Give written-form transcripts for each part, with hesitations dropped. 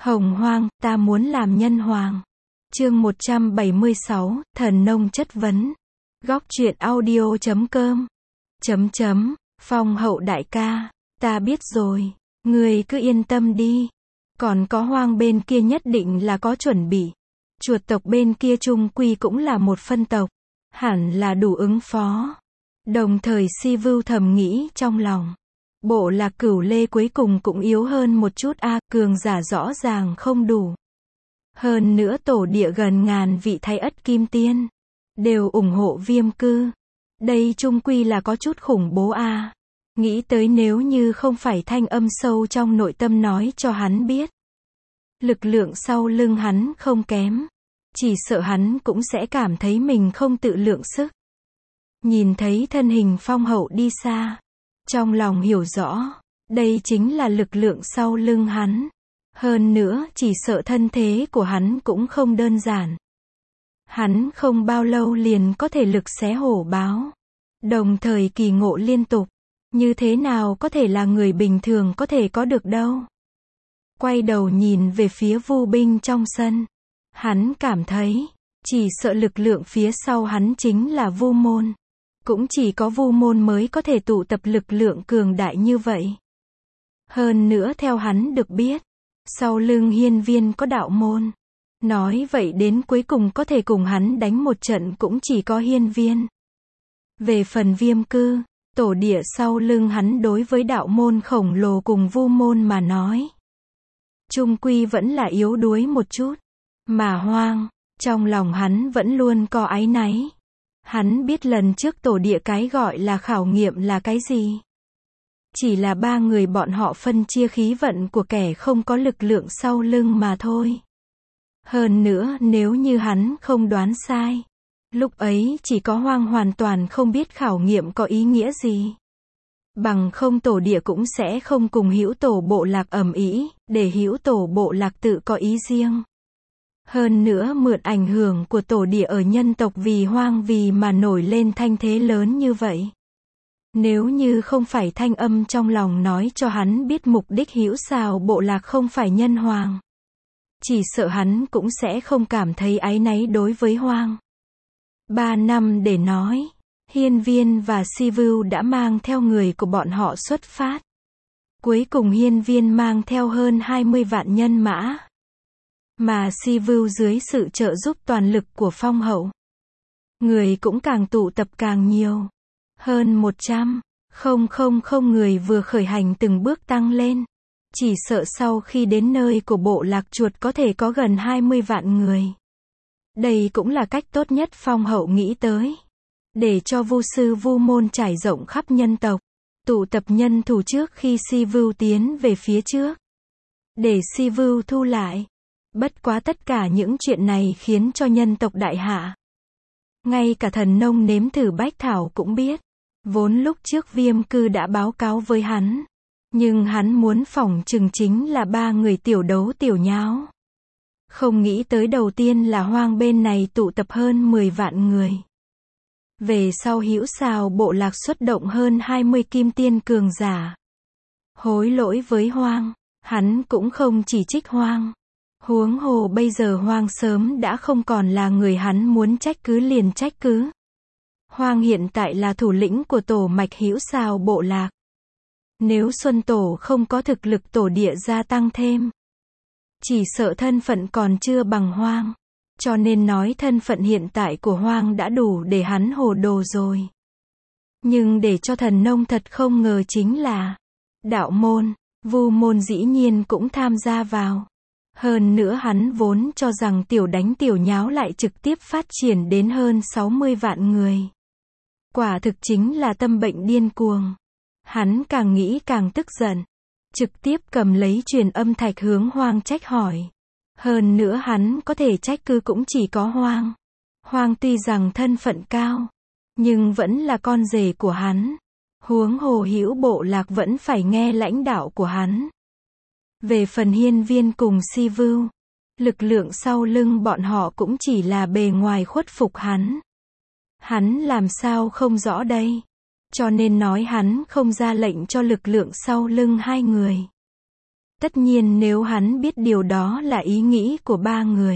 Hồng Hoang, ta muốn làm nhân hoàng. Chương 176, Thần Nông chất vấn. Góc truyện audio.com. Phong Hậu đại ca, ta biết rồi, ngươi cứ yên tâm đi. Còn có Hoang bên kia nhất định là có chuẩn bị. Chuột tộc bên kia chung quy cũng là một phân tộc, hẳn là đủ ứng phó. Đồng thời Si Vưu thầm nghĩ trong lòng, bộ lạc Cửu Lê cuối cùng cũng yếu hơn một chút a, cường giả rõ ràng không đủ. Hơn nữa tổ địa gần ngàn vị Thái Ất Kim Tiên đều ủng hộ Viêm Cư. Đây chung quy là có chút khủng bố a. Nghĩ tới nếu như không phải thanh âm sâu trong nội tâm nói cho hắn biết, lực lượng sau lưng hắn không kém, chỉ sợ hắn cũng sẽ cảm thấy mình không tự lượng sức. Nhìn thấy thân hình Phong Hậu đi xa, trong lòng hiểu rõ, đây chính là lực lượng sau lưng hắn. Hơn nữa, chỉ sợ thân thế của hắn cũng không đơn giản. Hắn không bao lâu liền có thể lực xé hổ báo. Đồng thời kỳ ngộ liên tục. Như thế nào có thể là người bình thường có thể có được đâu. Quay đầu nhìn về phía Vu binh trong sân. Hắn cảm thấy, chỉ sợ lực lượng phía sau hắn chính là Vu môn. Cũng chỉ có Vu môn mới có thể tụ tập lực lượng cường đại như vậy. Hơn nữa theo hắn được biết, sau lưng Hiên Viên có đạo môn. Nói vậy đến cuối cùng có thể cùng hắn đánh một trận cũng chỉ có Hiên Viên. Về phần Viêm Cư, tổ địa sau lưng hắn đối với đạo môn khổng lồ cùng Vu môn mà nói, chung quy vẫn là yếu đuối một chút. Mà Hoang, trong lòng hắn vẫn luôn có áy náy. Hắn biết lần trước tổ địa cái gọi là khảo nghiệm là cái gì. Chỉ là ba người bọn họ phân chia khí vận của kẻ không có lực lượng sau lưng mà thôi. Hơn nữa nếu như hắn không đoán sai, lúc ấy chỉ có Hoang hoàn toàn không biết khảo nghiệm có ý nghĩa gì. Bằng không tổ địa cũng sẽ không cùng hữu tổ bộ lạc ầm ĩ, để hữu tổ bộ lạc tự có ý riêng. Hơn nữa mượn ảnh hưởng của tổ địa ở nhân tộc vì Hoang vì mà nổi lên thanh thế lớn như vậy. Nếu như không phải thanh âm trong lòng nói cho hắn biết mục đích hữu xào bộ lạc không phải nhân hoàng, chỉ sợ hắn cũng sẽ không cảm thấy áy náy đối với Hoang. 3 năm để nói, Hiên Viên và Si Vưu đã mang theo người của bọn họ xuất phát. Cuối cùng Hiên Viên mang theo hơn 20 vạn nhân mã. Mà Si Vưu dưới sự trợ giúp toàn lực của Phong Hậu, người cũng càng tụ tập càng nhiều. Hơn 100,000 người vừa khởi hành từng bước tăng lên. Chỉ sợ sau khi đến nơi của bộ lạc chuột có thể có gần 20 vạn người. Đây cũng là cách tốt nhất Phong Hậu nghĩ tới. Để cho Vu sư Vu môn trải rộng khắp nhân tộc. Tụ tập nhân thủ trước khi Si Vưu tiến về phía trước. Để Si Vưu thu lại. Bất quá tất cả những chuyện này khiến cho nhân tộc đại hạ. Ngay cả Thần Nông nếm thử bách thảo cũng biết. Vốn lúc trước Viêm Cư đã báo cáo với hắn. Nhưng hắn muốn phỏng chừng chính là ba người tiểu đấu tiểu nháo. Không nghĩ tới đầu tiên là Hoang bên này tụ tập hơn 10 vạn người. Về sau hữu xào bộ lạc xuất động hơn 20 kim tiên cường giả. Hối lỗi với Hoang, hắn cũng không chỉ trích Hoang. Huống hồ bây giờ Hoang sớm đã không còn là người hắn muốn trách cứ liền trách cứ. Hoang hiện tại là thủ lĩnh của tổ mạch hữu xào bộ lạc. Nếu Xuân Tổ không có thực lực tổ địa gia tăng thêm, chỉ sợ thân phận còn chưa bằng Hoang. Cho nên nói thân phận hiện tại của Hoang đã đủ để hắn hồ đồ rồi. Nhưng để cho Thần Nông thật không ngờ chính là đạo môn, Vu môn dĩ nhiên cũng tham gia vào. Hơn nữa hắn vốn cho rằng tiểu đánh tiểu nháo lại trực tiếp phát triển đến hơn 60 vạn người. Quả thực chính là tâm bệnh điên cuồng. Hắn càng nghĩ càng tức giận. Trực tiếp cầm lấy truyền âm thạch hướng Hoang trách hỏi. Hơn nữa hắn có thể trách cứ cũng chỉ có Hoang. Hoang tuy rằng thân phận cao, nhưng vẫn là con rể của hắn. Huống hồ hữu bộ lạc vẫn phải nghe lãnh đạo của hắn. Về phần Hiên Viên cùng Si Vưu, lực lượng sau lưng bọn họ cũng chỉ là bề ngoài khuất phục hắn. Hắn làm sao không rõ đây. Cho nên nói hắn không ra lệnh cho lực lượng sau lưng hai người. Tất nhiên nếu hắn biết điều đó là ý nghĩ của ba người,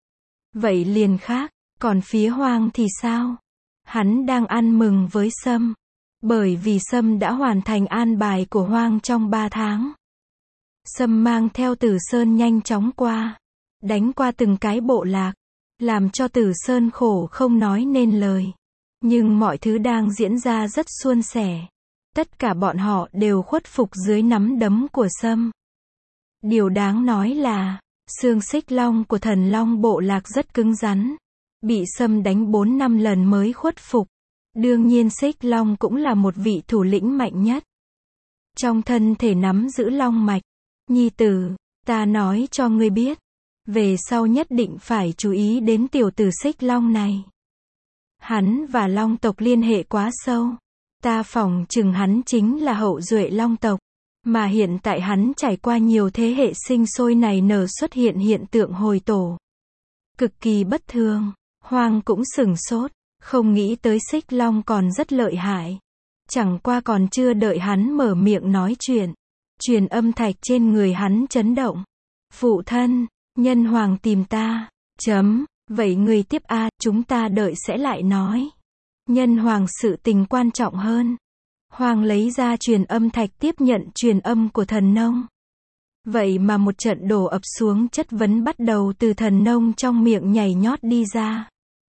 vậy liền khác, còn phía Hoang thì sao? Hắn đang ăn mừng với Sâm, bởi vì Sâm đã hoàn thành an bài của Hoang trong 3 tháng. Sâm mang theo Tử Sơn nhanh chóng qua, đánh qua từng cái bộ lạc, làm cho Tử Sơn khổ không nói nên lời. Nhưng mọi thứ đang diễn ra rất suôn sẻ. Tất cả bọn họ đều khuất phục dưới nắm đấm của Sâm. Điều đáng nói là, xương xích long của Thần Long bộ lạc rất cứng rắn, bị Sâm đánh 4-5 lần mới khuất phục. Đương nhiên xích long cũng là một vị thủ lĩnh mạnh nhất. Trong thân thể nắm giữ long mạch. Nhi tử, ta nói cho ngươi biết, về sau nhất định phải chú ý đến tiểu tử xích long này. Hắn và long tộc liên hệ quá sâu. Ta phỏng chừng hắn chính là hậu duệ long tộc, mà hiện tại hắn trải qua nhiều thế hệ sinh sôi nảy nở xuất hiện hiện tượng hồi tổ. Cực kỳ bất thường. Hoang cũng sửng sốt, không nghĩ tới xích long còn rất lợi hại. Chẳng qua còn chưa đợi hắn mở miệng nói chuyện, truyền âm thạch trên người hắn chấn động. Phụ thân, nhân hoàng tìm ta. Vậy người tiếp a, chúng ta đợi sẽ lại nói. Nhân hoàng sự tình quan trọng hơn. Hoàng lấy ra truyền âm thạch tiếp nhận truyền âm của thần nông. Vậy mà một trận đổ ập xuống chất vấn bắt đầu từ thần nông trong miệng nhảy nhót đi ra.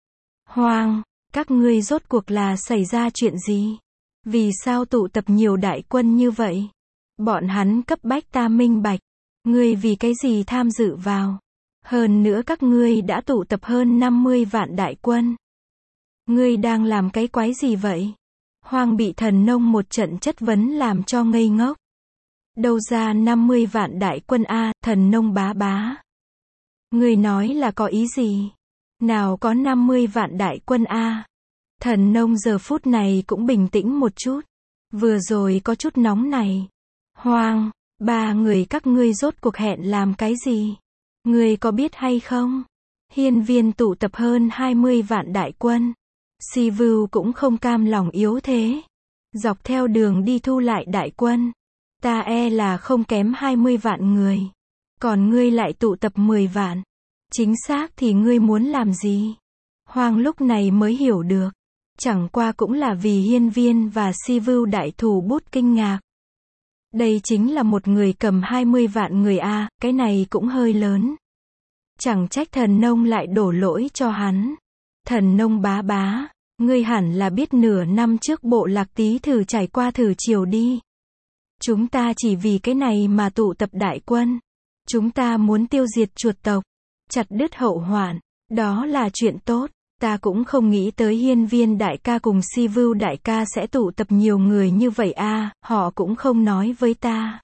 Hoàng, các ngươi rốt cuộc là xảy ra chuyện gì? Vì sao tụ tập nhiều đại quân như vậy? Bọn hắn cấp bách ta minh bạch. Ngươi vì cái gì tham dự vào? Hơn nữa các ngươi đã tụ tập hơn 50 vạn đại quân. Ngươi đang làm cái quái gì vậy? Hoang bị thần nông một trận chất vấn làm cho ngây ngốc. Đâu ra 50 vạn đại quân a, thần nông bá bá. Ngươi nói là có ý gì? Nào có 50 vạn đại quân a. Thần nông giờ phút này cũng bình tĩnh một chút. Vừa rồi có chút nóng này. Hoang, ba người các ngươi rốt cuộc hẹn làm cái gì? Ngươi có biết hay không? Hiên viên tụ tập hơn 20 vạn đại quân. Si Vưu cũng không cam lòng yếu thế. Dọc theo đường đi thu lại đại quân. Ta e là không kém 20 vạn người. Còn ngươi lại tụ tập 10 vạn. Chính xác thì ngươi muốn làm gì? Hoang lúc này mới hiểu được. Chẳng qua cũng là vì hiên viên và Si Vưu đại thủ bút kinh ngạc. Đây chính là một người cầm 20 vạn người a, cái này cũng hơi lớn. Chẳng trách thần nông lại đổ lỗi cho hắn. Thần nông bá bá, ngươi hẳn là biết nửa năm trước bộ lạc Tý thử trải qua thử triều đi. Chúng ta chỉ vì cái này mà tụ tập đại quân. Chúng ta muốn tiêu diệt chuột tộc, chặt đứt hậu hoạn. Đó là chuyện tốt. Ta cũng không nghĩ tới hiên viên đại ca cùng Si Vưu đại ca sẽ tụ tập nhiều người như vậy a, họ cũng không nói với ta.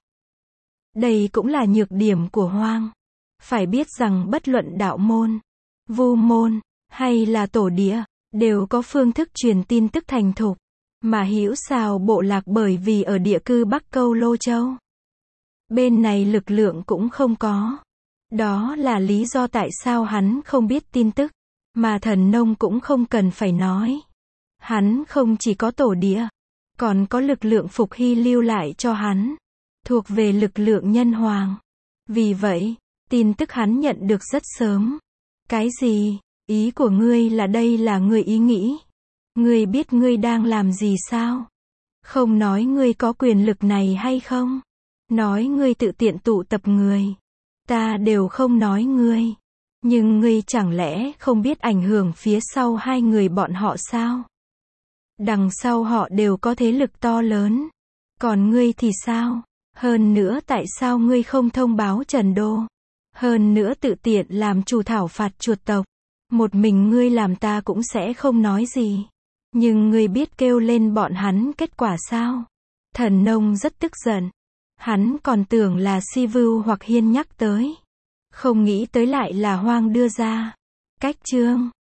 Đây cũng là nhược điểm của Hoang. Phải biết rằng bất luận đạo môn, vu môn, hay là tổ địa, đều có phương thức truyền tin tức thành thục. Mà Hữu Sào bộ lạc bởi vì ở địa cư Bắc Câu Lô Châu. Bên này lực lượng cũng không có. Đó là lý do tại sao hắn không biết tin tức. Mà thần nông cũng không cần phải nói. Hắn không chỉ có tổ địa, còn có lực lượng Phục Hy lưu lại cho hắn. Thuộc về lực lượng nhân hoàng. Vì vậy, tin tức hắn nhận được rất sớm. Cái gì? Ý của ngươi là đây là ngươi ý nghĩ. Ngươi biết ngươi đang làm gì sao? Không nói ngươi có quyền lực này hay không? Nói ngươi tự tiện tụ tập người. Ta đều không nói ngươi. Nhưng ngươi chẳng lẽ không biết ảnh hưởng phía sau hai người bọn họ sao? Đằng sau họ đều có thế lực to lớn. Còn ngươi thì sao? Hơn nữa tại sao ngươi không thông báo Trần Đô? Hơn nữa tự tiện làm chủ thảo phạt chuột tộc. Một mình ngươi làm ta cũng sẽ không nói gì. Nhưng ngươi biết kêu lên bọn hắn kết quả sao? Thần nông rất tức giận. Hắn còn tưởng là Si Vưu hoặc Hiên nhắc tới. Không nghĩ tới lại là Hoang đưa ra. Cách chương